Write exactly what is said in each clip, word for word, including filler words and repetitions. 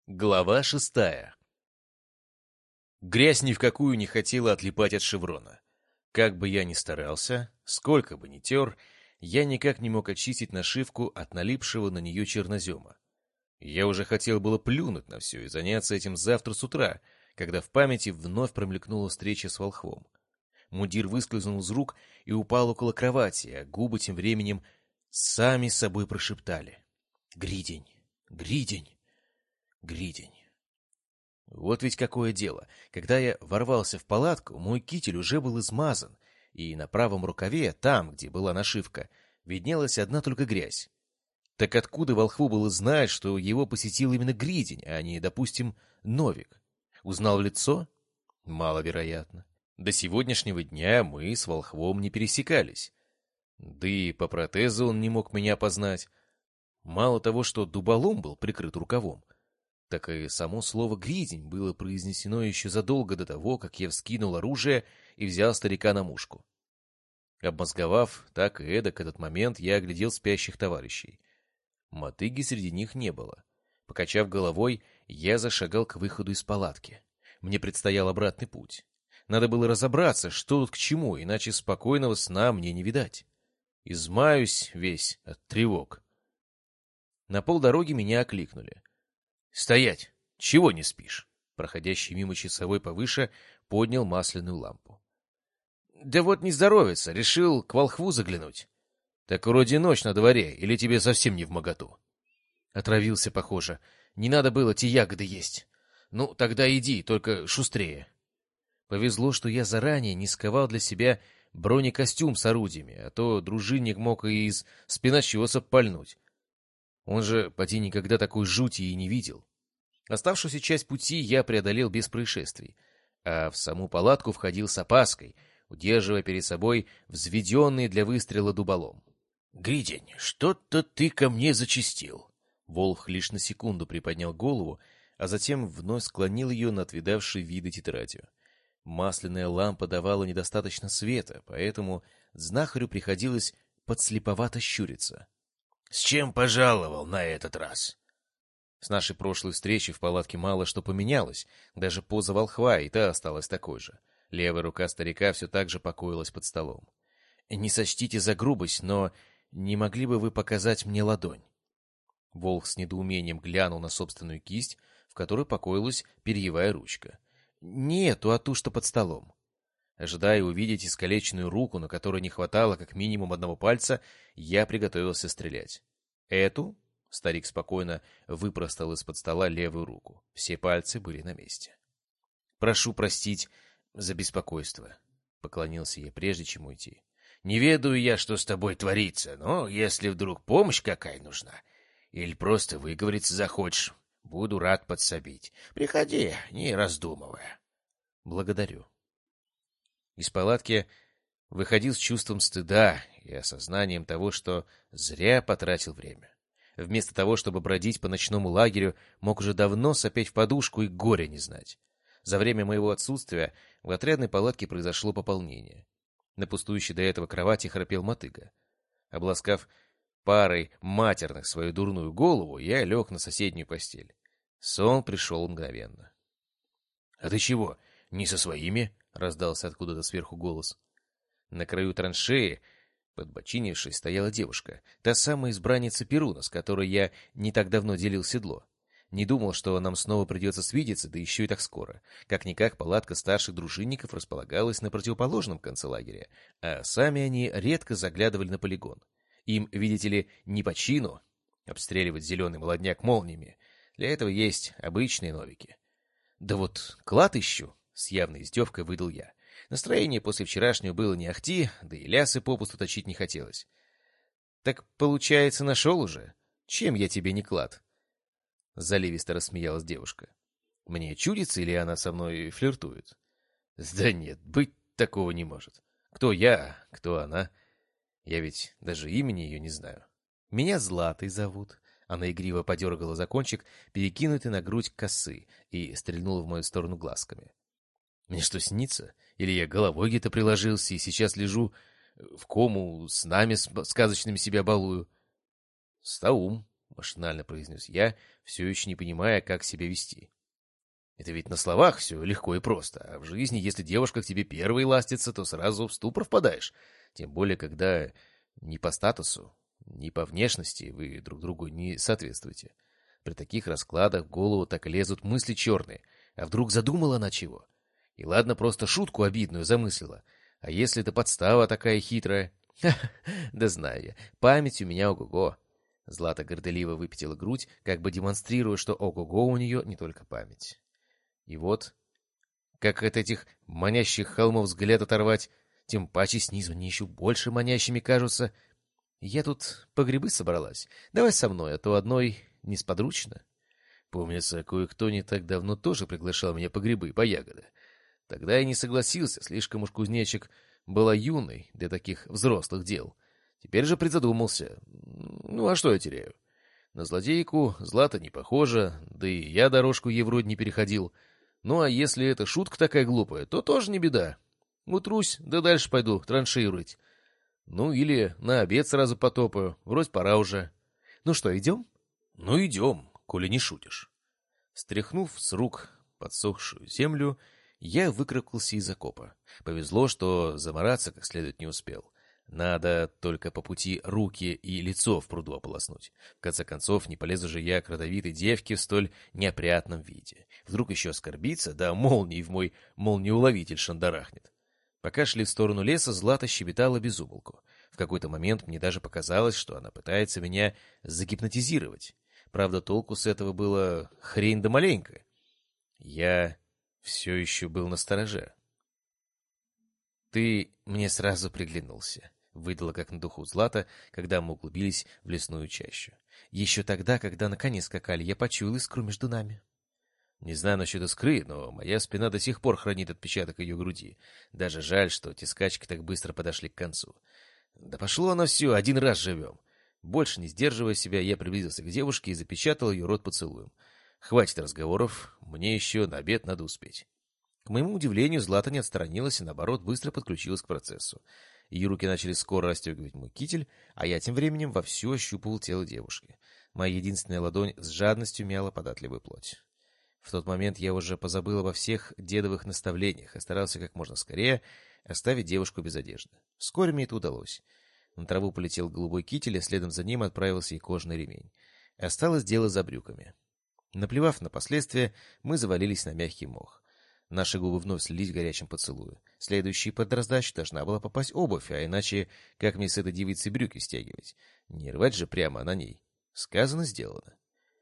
Глава шестая. Грязь ни в какую не хотела отлипать от шеврона. Как бы я ни старался, сколько бы ни тер, я никак не мог очистить нашивку от налипшего на нее чернозема. Я уже хотел было плюнуть на все и заняться этим завтра с утра, когда в памяти вновь промелькнула встреча с волхвом. Мундир выскользнул из рук и упал около кровати, а губы тем временем сами собой прошептали: «Гридень! Гридень! Гридень!» Вот ведь какое дело. Когда я ворвался в палатку, мой китель уже был измазан, и на правом рукаве, там, где была нашивка, виднелась одна только грязь. Так откуда волхву было знать, что его посетил именно Гридень, а не, допустим, Новик? Узнал в лицо? Маловероятно. До сегодняшнего дня мы с волхвом не пересекались. Да и по протезу он не мог меня познать. Мало того, что дуболом был прикрыт рукавом, так и само слово «гридень» было произнесено еще задолго до того, как я вскинул оружие и взял старика на мушку. Обмозговав так и эдак этот момент, я оглядел спящих товарищей. Мотыги среди них не было. Покачав головой, я зашагал к выходу из палатки. Мне предстоял обратный путь. Надо было разобраться, что тут к чему, иначе спокойного сна мне не видать. Измаюсь весь от тревог. На полдороги меня окликнули. «Стоять! Чего не спишь?» Проходящий мимо часовой повыше поднял масляную лампу. «Да вот не здоровится, решил к волхву заглянуть». «Так вроде ночь на дворе, или тебе совсем не вмоготу?» «Отравился, похоже. Не надо было те ягоды есть. Ну, тогда иди, только шустрее». Повезло, что я заранее не сковал для себя бронекостюм с орудиями, а то дружинник мог и из спиночеса пальнуть. Он же, поди, никогда такой жути и не видел. Оставшуюся часть пути я преодолел без происшествий, а в саму палатку входил с опаской, удерживая перед собой взведенный для выстрела дуболом. — Гридень, что-то ты ко мне зачастил. Волх лишь на секунду приподнял голову, а затем вновь склонил ее над видавшей виды тетрадью. Масляная лампа давала недостаточно света, поэтому знахарю приходилось подслеповато щуриться. — С чем пожаловал на этот раз? С нашей прошлой встречи в палатке мало что поменялось, даже поза волхва и та осталась такой же. Левая рука старика все так же покоилась под столом. — Не сочтите за грубость, но не могли бы вы показать мне ладонь? Волх с недоумением глянул на собственную кисть, в которой покоилась перьевая ручка. — Не эту, а ту, что под столом. Ожидая увидеть искалеченную руку, на которой не хватало как минимум одного пальца, я приготовился стрелять. «Эту?» — старик спокойно выпростал из-под стола левую руку. Все пальцы были на месте. «Прошу простить за беспокойство», — поклонился я, прежде чем уйти. «Не ведаю я, что с тобой творится, но если вдруг помощь какая нужна, или просто выговориться захочешь, буду рад подсобить. Приходи, не раздумывая». «Благодарю». Из палатки выходил с чувством стыда и осознанием того, что зря потратил время. Вместо того, чтобы бродить по ночному лагерю, мог уже давно сопеть в подушку и горя не знать. За время моего отсутствия в отрядной палатке произошло пополнение. На пустующей до этого кровати храпел мотыга. Обласкав парой матерных свою дурную голову, я лег на соседнюю постель. Сон пришел мгновенно. — А ты чего, не со своими? — раздался откуда-то сверху голос. На краю траншеи, подбочинившись, стояла девушка, та самая избранница Перуна, с которой я не так давно делил седло. Не думал, что нам снова придется свидеться, да еще и так скоро. Как-никак палатка старших дружинников располагалась на противоположном конце лагеря, а сами они редко заглядывали на полигон. Им, видите ли, не по чину обстреливать зеленый молодняк молниями. Для этого есть обычные новики. Да вот клад ищу. С явной издевкой выдал я. Настроение после вчерашнего было не ахти, да и лясы попусту точить не хотелось. — Так, получается, нашел уже? Чем я тебе не клад? Заливисто рассмеялась девушка. — Мне чудится, или она со мной флиртует? — Да нет, быть такого не может. Кто я, кто она? Я ведь даже имени ее не знаю. — Меня Златой зовут. Она игриво подергала за кончик, перекинутый на грудь косы, и стрельнула в мою сторону глазками. Мне что, снится? Или я головой где-то приложился и сейчас лежу в кому, с нами сказочными себя балую? Стаум, — машинально произнес я, все еще не понимая, как себя вести. Это ведь на словах все легко и просто, а в жизни, если девушка к тебе первой ластится, то сразу в ступор впадаешь. Тем более, когда ни по статусу, ни по внешности вы друг другу не соответствуете. При таких раскладах в голову так и лезут мысли черные. А вдруг задумала она чего? И ладно, просто шутку обидную замыслила. А если это подстава такая хитрая? Да знаю я, память у меня ого-го. Злата горделиво выпятила грудь, как бы демонстрируя, что ого-го у нее не только память. И вот, как от этих манящих холмов взгляд оторвать, тем паче снизу они еще больше манящими кажутся. Я тут по грибы собралась. Давай со мной, а то одной несподручно. Помнится, кое-кто не так давно тоже приглашал меня по грибы и по ягоды. Тогда я не согласился, слишком уж кузнечик была юной для таких взрослых дел. Теперь же призадумался. Ну, а что я теряю? На злодейку Злата не похожа, да и я дорожку ей вроде не переходил. Ну, а если это шутка такая глупая, то тоже не беда. Утрусь, да дальше пойду траншею рыть. Ну, или на обед сразу потопаю, вроде пора уже. Ну что, идем? Ну, идем, коли не шутишь. Стряхнув с рук подсохшую землю, я выкарабкался из окопа. Повезло, что замораться как следует не успел. Надо только по пути руки и лицо в пруду ополоснуть. В конце концов, не полезу же я к родовитой девке в столь неопрятном виде. Вдруг еще оскорбится, да молнией в мой молниеуловитель шандарахнет. Пока шли в сторону леса, Злата щебетала без умолку. В какой-то момент мне даже показалось, что она пытается меня загипнотизировать. Правда, толку с этого было хрень да маленькая. Я все еще был настороже. «Ты мне сразу приглянулся», — выдала как на духу Злата, когда мы углубились в лесную чащу. «Еще тогда, когда на коне скакали, я почуял искру между нами». Не знаю насчет искры, но моя спина до сих пор хранит отпечаток ее груди. Даже жаль, что эти скачки так быстро подошли к концу. Да пошло оно все, один раз живем. Больше не сдерживая себя, я приблизился к девушке и запечатал ее рот поцелуем. Хватит разговоров, мне еще на обед надо успеть. К моему удивлению, Злата не отстранилась и, наоборот, быстро подключилась к процессу. Ее руки начали скоро расстегивать мой китель, а я тем временем вовсю ощупывал тело девушки. Моя единственная ладонь с жадностью мяла податливую плоть. В тот момент я уже позабыл обо всех дедовых наставлениях и старался как можно скорее оставить девушку без одежды. Вскоре мне это удалось. На траву полетел голубой китель, а следом за ним отправился и кожаный ремень. Осталось дело за брюками. Наплевав на последствия, мы завалились на мягкий мох. Наши губы вновь слились в горячем поцелуе. Следующей под раздачу должна была попасть обувь, а иначе как мне с этой девицей брюки стягивать? Не рвать же прямо на ней. Сказано, сделано.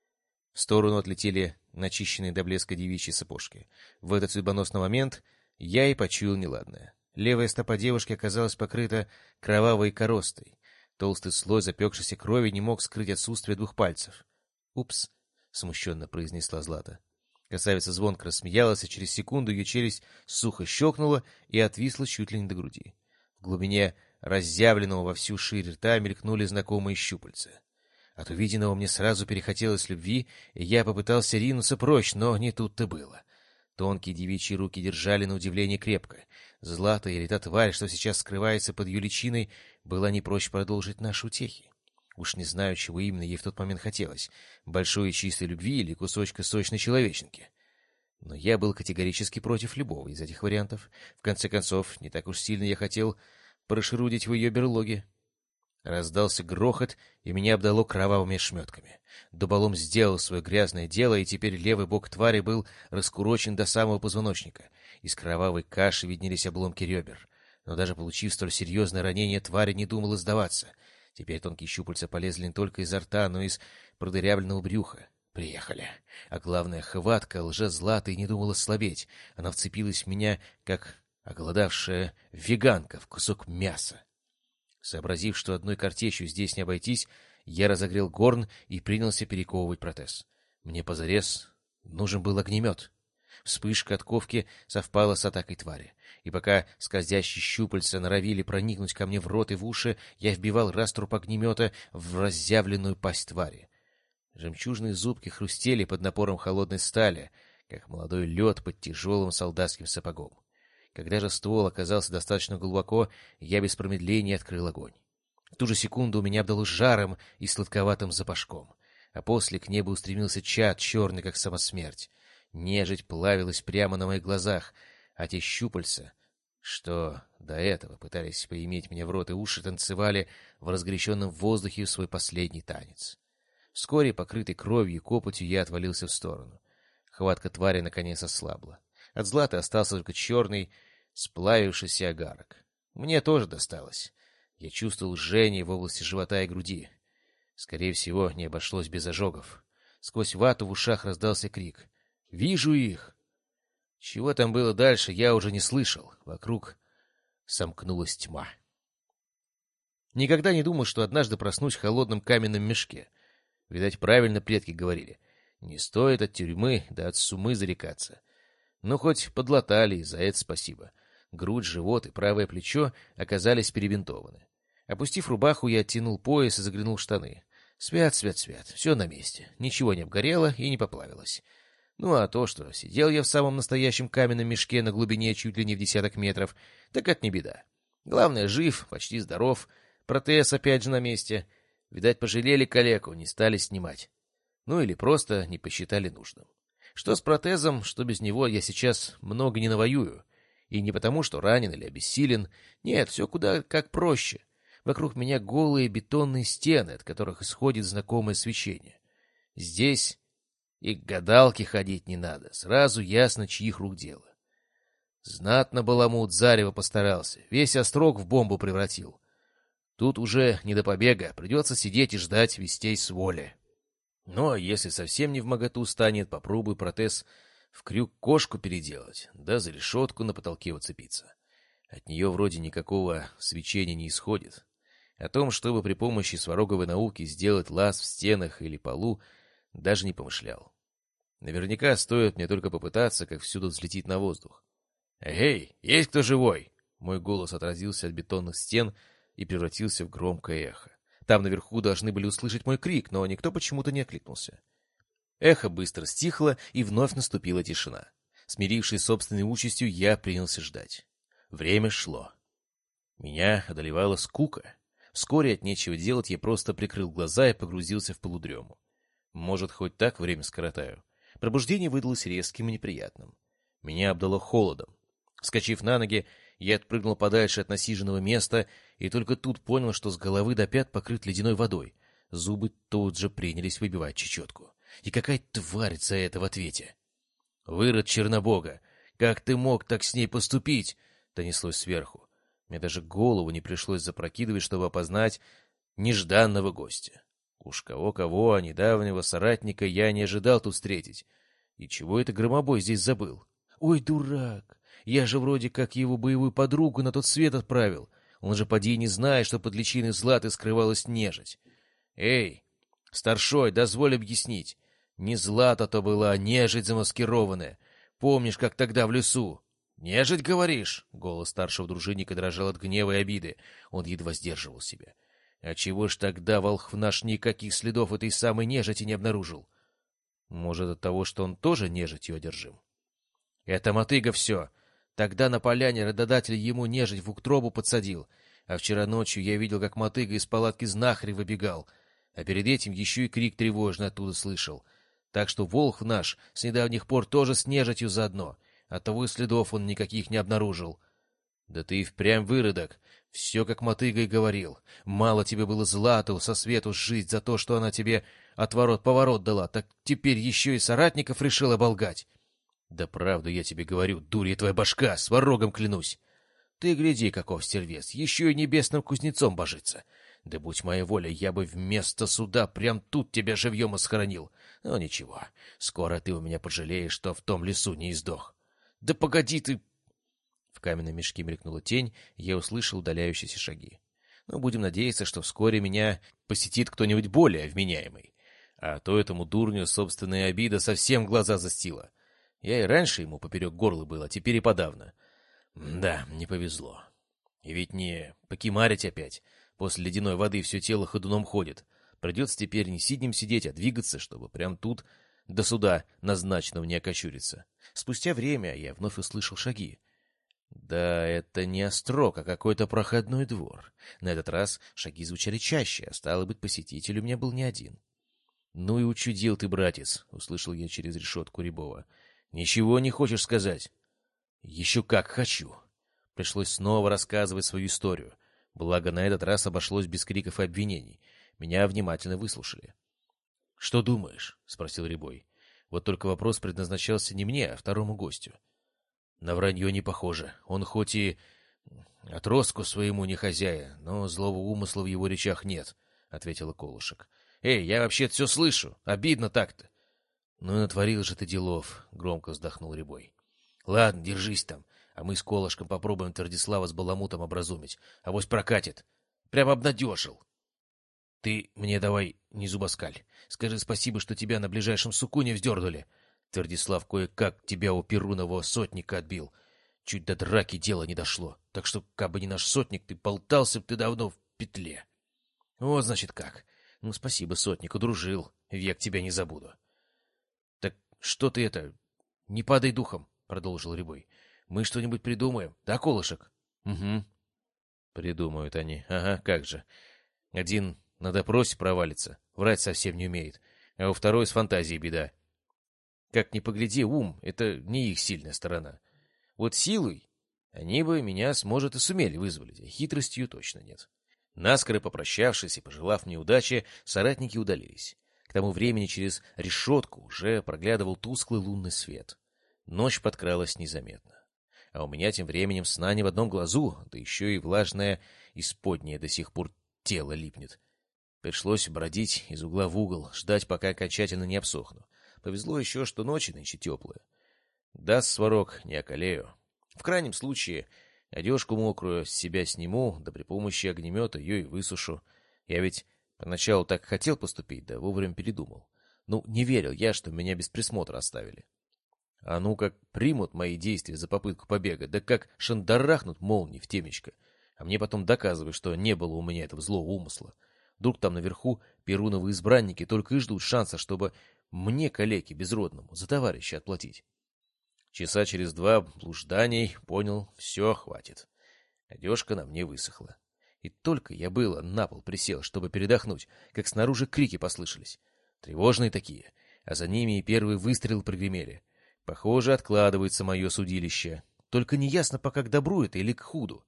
В сторону отлетели начищенные до блеска девичьи сапожки. В этот судьбоносный момент я и почуял неладное. Левая стопа девушки оказалась покрыта кровавой коростой. Толстый слой запекшейся крови не мог скрыть отсутствие двух пальцев. «Упс», — смущенно произнесла Злата. Красавица звонко рассмеялась, и через секунду ее челюсть сухо щелкнула и отвисла чуть ли не до груди. В глубине разъявленного во всю ширь рта мелькнули знакомые щупальца. От увиденного мне сразу перехотелось любви, и я попытался ринуться прочь, но не тут-то было. Тонкие девичьи руки держали на удивление крепко. Злата, или та тварь, что сейчас скрывается под ее личиной, была не прочь продолжить наши утехи. Уж не знаю, чего именно ей в тот момент хотелось — большой и чистой любви или кусочка сочной человеченки. Но я был категорически против любого из этих вариантов. В конце концов, не так уж сильно я хотел прошерудить в ее берлоге. Раздался грохот, и меня обдало кровавыми шметками. Дуболом сделал свое грязное дело, и теперь левый бок твари был раскурочен до самого позвоночника. Из кровавой каши виднелись обломки ребер. Но даже получив столь серьезное ранение, тварь не думала сдаваться. Теперь тонкие щупальца полезли не только изо рта, но и из продырявленного брюха. Приехали. А главное, хватка лже-Златы не думала слабеть. Она вцепилась в меня, как оголодавшая веганка в кусок мяса. Сообразив, что одной картечью здесь не обойтись, я разогрел горн и принялся перековывать протез. Мне позарез нужен был огнемет. Вспышка от ковки совпала с атакой твари, и пока скользящие щупальца норовили проникнуть ко мне в рот и в уши, я вбивал раструб огнемета в разъявленную пасть твари. Жемчужные зубки хрустели под напором холодной стали, как молодой лед под тяжелым солдатским сапогом. Когда же ствол оказался достаточно глубоко, я без промедления открыл огонь. В ту же секунду меня обдало жаром и сладковатым запашком. а после к небу устремился чад, черный, как сама смерть. Нежить плавилась прямо на моих глазах, а те щупальца, что до этого пытались поиметь мне в рот и уши, танцевали в разгоряченном воздухе свой последний танец. Вскоре, покрытый кровью и копотью, я отвалился в сторону. Хватка твари наконец ослабла. От Златы остался только черный, сплавившийся огарок. Мне тоже досталось. Я чувствовал жжение в области живота и груди. Скорее всего, не обошлось без ожогов. Сквозь вату в ушах раздался крик. «Вижу их!» Чего там было дальше, я уже не слышал. Вокруг сомкнулась тьма. Никогда не думал, что однажды проснусь в холодном каменном мешке. Видать, правильно предки говорили. Не стоит от тюрьмы да от сумы зарекаться. Ну, хоть подлатали, и за это спасибо. Грудь, живот и правое плечо оказались перебинтованы. Опустив рубаху, я оттянул пояс и заглянул в штаны. Свят, свят, свят, все на месте. Ничего не обгорело и не поплавилось. Ну, а то, что сидел я в самом настоящем каменном мешке на глубине чуть ли не в десяток метров, так это не беда. Главное, жив, почти здоров, протез опять же на месте. Видать, пожалели калеку, не стали снимать. Ну, или просто не посчитали нужным. Что с протезом, что без него, я сейчас много не навоюю. И не потому, что ранен или обессилен. Нет, все куда как проще. Вокруг меня голые бетонные стены, от которых исходит знакомое свечение. Здесь и к гадалке ходить не надо. Сразу ясно, чьих рук дело. Знатно баламут зарево постарался. Весь острог в бомбу превратил. Тут уже не до побега. Придется сидеть и ждать вестей с воли. Но если совсем не вмоготу станет, попробуй протез в крюк кошку переделать, да за решетку на потолке уцепиться. От нее вроде никакого свечения не исходит. О том, чтобы при помощи свароговой науки сделать лаз в стенах или полу, даже не помышлял. Наверняка стоит мне только попытаться, как всюду взлететь на воздух. «Эй, есть кто живой?» Мой голос отразился от бетонных стен и превратился в громкое эхо. Там наверху должны были услышать мой крик, но никто почему-то не откликнулся. Эхо быстро стихло, и вновь наступила тишина. Смирившись с собственной участью, я принялся ждать. Время шло. Меня одолевала скука. Вскоре от нечего делать я просто прикрыл глаза и погрузился в полудрему. Может, хоть так время скоротаю. Пробуждение выдалось резким и неприятным. Меня обдало холодом. Вскочив на ноги, я отпрыгнул подальше от насиженного места и только тут понял, что с головы до пят покрыт ледяной водой. Зубы тут же принялись выбивать чечетку. И какая тварь за это в ответе? «Вырод Чернобога! Как ты мог так с ней поступить?» — донеслось сверху. Мне даже голову не пришлось запрокидывать, чтобы опознать нежданного гостя. Уж кого-кого, а недавнего соратника я не ожидал тут встретить. И чего это Громобой здесь забыл? Ой, дурак! Я же вроде как его боевую подругу на тот свет отправил. Он же поди не знает, что под личиной Златы скрывалась нежить. Эй, старшой, дозволь объяснить. Не Злата-то была, а нежить замаскированная. Помнишь, как тогда в лесу? «Нежить, говоришь?» — голос старшего дружинника дрожал от гнева и обиды. Он едва сдерживал себя. «А чего ж тогда волхв наш никаких следов этой самой нежити не обнаружил? Может, от того, что он тоже нежитью одержим?» «Это мотыга все. Тогда на поляне рододатель ему нежить в утробу подсадил, а вчера ночью я видел, как мотыга из палатки знахаря выбегал, а перед этим еще и крик тревожный оттуда слышал. Так что волхв наш с недавних пор тоже с нежитью заодно». Оттого и следов он никаких не обнаружил. Да ты и впрямь выродок. Все, как мотыга и говорил. Мало тебе было Злату со свету жить за то, что она тебе отворот-поворот дала, так теперь еще и соратников решил оболгать. Да правду я тебе говорю, дурья твоя башка, с ворогом клянусь. Ты гляди, каков стервец, еще и небесным кузнецом божится. Да будь моя воля, я бы вместо суда прям тут тебя живьем и схоронил. Но ничего, скоро ты у меня пожалеешь, что в том лесу не издох. «Да погоди ты!» В каменном мешке мелькнула тень, и я услышал удаляющиеся шаги. Но будем надеяться, что вскоре меня посетит кто-нибудь более вменяемый. А то этому дурню собственная обида совсем глаза застила. Я и раньше ему поперек горла был, а теперь и подавно. Да, не повезло. И ведь не покимарить опять. После ледяной воды все тело ходуном ходит. Придется теперь не сиднем сидеть, а двигаться, чтобы прям тут до суда назначенного не окочуриться. Спустя время я вновь услышал шаги. Да это не острог, а какой-то проходной двор. На этот раз шаги звучали чаще, а стало быть, посетитель у меня был не один. «Ну и учудил ты, братец», — услышал я через решетку Рябова. «Ничего не хочешь сказать?» «Еще как хочу». Пришлось снова рассказывать свою историю. Благо, на этот раз обошлось без криков и обвинений. Меня внимательно выслушали. «Что думаешь?» — спросил Рябой. Вот только вопрос предназначался не мне, а второму гостю. «На вранье не похоже. Он хоть и отростку своему не хозяин, но злого умысла в его речах нет», — ответила Колышек. «Эй, я вообще-то все слышу. Обидно так-то». «Ну и натворил же ты делов», — громко вздохнул Рябой. «Ладно, держись там, а мы с Колышком попробуем Твердислава с Баламутом образумить. Авось прокатит. Прям обнадежил». «Ты мне давай не зубоскаль. Скажи спасибо, что тебя на ближайшем суку не вздернули. Твердислав кое-как тебя у Перунова сотника отбил. Чуть до драки дело не дошло. Так что, кабы не наш сотник, ты болтался б ты давно в петле». «Вот, значит, как. Ну, спасибо, сотник, удружил. Век тебя не забуду». «Так что ты это... Не падай духом», — продолжил Рябой. «Мы что-нибудь придумаем, да, Колышек?» «Угу». «Придумают они. Ага, как же. Один на допросе провалится, врать совсем не умеет, а у второй с фантазией беда. Как ни погляди, ум — это не их сильная сторона. Вот силой они бы меня, может, и сумели вызволить, а хитростью точно нет». Наскоро попрощавшись и пожелав мне удачи, соратники удалились. К тому времени через решетку уже проглядывал тусклый лунный свет. Ночь подкралась незаметно. А у меня тем временем сна не в одном глазу, да еще и влажное исподнее до сих пор тело липнет. Пришлось бродить из угла в угол, ждать, пока окончательно не обсохну. Повезло еще, что ночи нынче теплые. Даст сварог, не околею. В крайнем случае, одежку мокрую с себя сниму, да при помощи огнемета ее и высушу. Я ведь поначалу так хотел поступить, да вовремя передумал. Ну, не верил я, что меня без присмотра оставили. А ну как примут мои действия за попытку побега, да как шандарахнут молнии в темечко. А мне потом доказывают, что не было у меня этого злого умысла. Вдруг там наверху перуновые избранники только и ждут шанса, чтобы мне, калеке безродному, за товарища отплатить. Часа через два блужданий понял, все, хватит. Одежка на мне высохла. И только я было на пол присел, чтобы передохнуть, как снаружи крики послышались. Тревожные такие, а за ними и первые выстрелы прогремели. Похоже, откладывается мое судилище. Только неясно пока к добру это или к худу.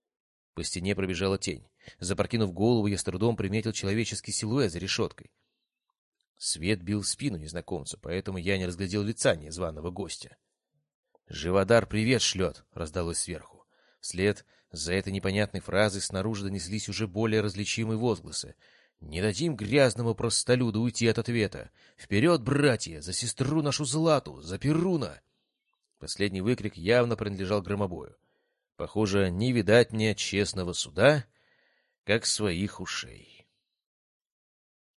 По стене пробежала тень. Запрокинув голову, я с трудом приметил человеческий силуэт за решеткой. Свет бил в спину незнакомцу, поэтому я не разглядел лица незваного гостя. «Живодар привет шлет!» — раздалось сверху. Вслед за этой непонятной фразой снаружи донеслись уже более различимые возгласы. «Не дадим грязному простолюду уйти от ответа! Вперед, братья! За сестру нашу Злату! За Перуна!» Последний выкрик явно принадлежал громобою. Похоже, не видать мне честного суда, как своих ушей.